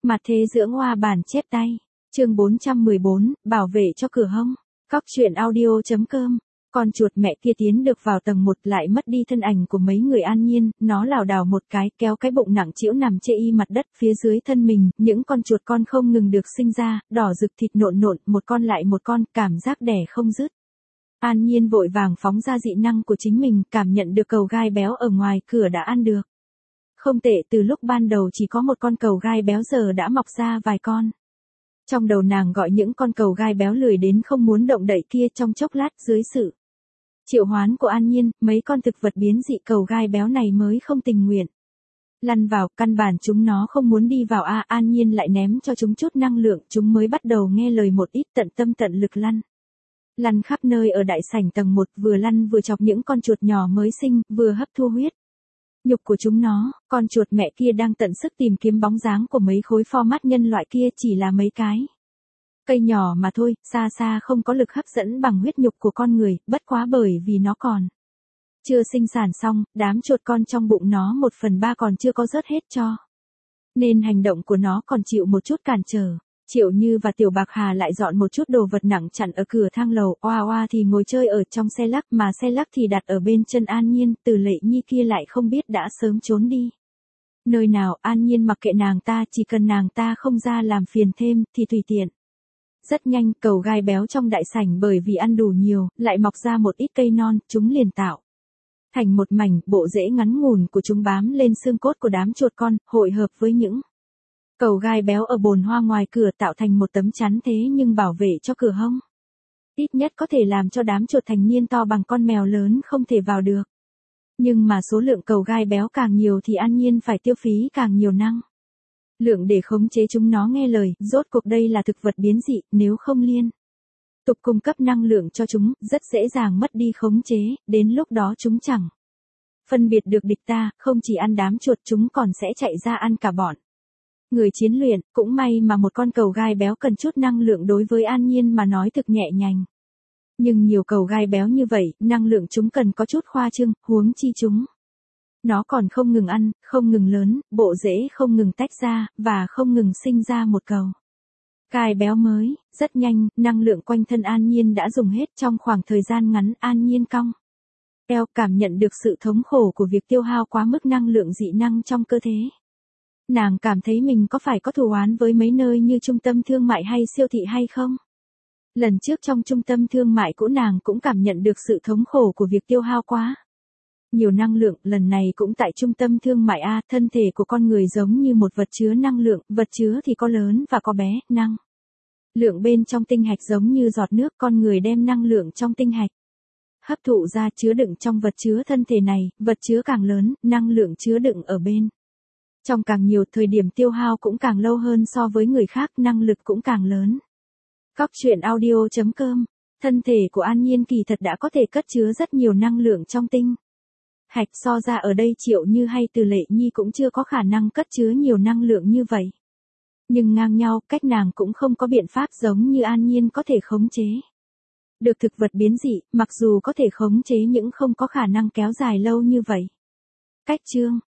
Mặt thế dưỡng hoa bản chép tay. Chương 414, bảo vệ cho cửa hông. Cóc truyện audio.com. Con chuột mẹ kia tiến được vào tầng 1 lại mất đi thân ảnh của mấy người An Nhiên, nó lảo đảo một cái, kéo cái bụng nặng trĩu nằm chê y mặt đất phía dưới thân mình, những con chuột con không ngừng được sinh ra, đỏ rực thịt nộn nộn, một con lại một con, cảm giác đẻ không dứt. An Nhiên vội vàng phóng ra dị năng của chính mình, cảm nhận được cầu gai béo ở ngoài cửa đã ăn được. Không tệ, từ lúc ban đầu chỉ có một con cầu gai béo giờ đã mọc ra vài con. Trong đầu nàng gọi những con cầu gai béo lười đến không muốn động đậy kia trong chốc lát dưới sự triệu hoán của An Nhiên, mấy con thực vật biến dị cầu gai béo này mới không tình nguyện lăn vào, căn bản chúng nó không muốn đi vào An Nhiên lại ném cho chúng chút năng lượng, chúng mới bắt đầu nghe lời một ít, tận tâm tận lực lăn khắp nơi ở đại sảnh tầng 1, vừa lăn vừa chọc những con chuột nhỏ mới sinh, vừa hấp thu huyết nhục của chúng nó. Con chuột mẹ kia đang tận sức tìm kiếm bóng dáng của mấy khối format nhân loại kia, chỉ là mấy cái cây nhỏ mà thôi, xa xa không có lực hấp dẫn bằng huyết nhục của con người, bất quá bởi vì nó còn chưa sinh sản xong, đám chuột con trong bụng nó 1/3 còn chưa có rớt hết cho nên hành động của nó còn chịu một chút cản trở. Triệu Như và Tiểu Bạc Hà lại dọn một chút đồ vật nặng chặn ở cửa thang lầu, Oa Oa thì ngồi chơi ở trong xe lắc, mà xe lắc thì đặt ở bên chân An Nhiên, Từ Lệ Nhi kia lại không biết đã sớm trốn đi nơi nào. An Nhiên mặc kệ nàng ta, chỉ cần nàng ta không ra làm phiền thêm, thì tùy tiện. Rất nhanh, cầu gai béo trong đại sảnh bởi vì ăn đủ nhiều, lại mọc ra một ít cây non, chúng liền tạo thành một mảnh, bộ rễ ngắn ngủn của chúng bám lên xương cốt của đám chuột con, hội hợp với những cầu gai béo ở bồn hoa ngoài cửa tạo thành một tấm chắn thế nhưng bảo vệ cho cửa hông. Ít nhất có thể làm cho đám chuột thành niên to bằng con mèo lớn không thể vào được. Nhưng mà số lượng cầu gai béo càng nhiều thì An Nhiên phải tiêu phí càng nhiều năng lượng để khống chế chúng nó nghe lời, rốt cuộc đây là thực vật biến dị, nếu không liên tục cung cấp năng lượng cho chúng, rất dễ dàng mất đi khống chế, đến lúc đó chúng chẳng phân biệt được địch ta, không chỉ ăn đám chuột chúng còn sẽ chạy ra ăn cả bọn người chiến luyện. Cũng may mà một con cầu gai béo cần chút năng lượng, đối với An Nhiên mà nói thực nhẹ nhàng. Nhưng nhiều cầu gai béo như vậy, năng lượng chúng cần có chút khoa trương, huống chi chúng nó còn không ngừng ăn, không ngừng lớn, bộ rễ không ngừng tách ra, và không ngừng sinh ra một cầu gai béo mới. Rất nhanh, năng lượng quanh thân An Nhiên đã dùng hết. Trong khoảng thời gian ngắn, An Nhiên cong eo, cảm nhận được sự thống khổ của việc tiêu hao quá mức năng lượng dị năng trong cơ thể. Nàng cảm thấy mình có phải có thù oán với mấy nơi như trung tâm thương mại hay siêu thị hay không? Lần trước trong trung tâm thương mại cũ nàng cũng cảm nhận được sự thống khổ của việc tiêu hao quá nhiều năng lượng, lần này cũng tại trung tâm thương mại thân thể của con người giống như một vật chứa năng lượng, vật chứa thì có lớn và có bé, năng lượng bên trong tinh hạch giống như giọt nước, con người đem năng lượng trong tinh hạch hấp thụ ra chứa đựng trong vật chứa thân thể này, vật chứa càng lớn, năng lượng chứa đựng ở bên trong càng nhiều, thời điểm tiêu hao cũng càng lâu hơn so với người khác, năng lực cũng càng lớn. Cóc truyện audio.com. Thân thể của An Nhiên kỳ thật đã có thể cất chứa rất nhiều năng lượng trong tinh hạch, so ra ở đây Triệu Như hay Từ Lệ Nhi cũng chưa có khả năng cất chứa nhiều năng lượng như vậy. Nhưng ngang nhau, cách nàng cũng không có biện pháp giống như An Nhiên có thể khống chế được thực vật biến dị, mặc dù có thể khống chế nhưng không có khả năng kéo dài lâu như vậy. Cách chương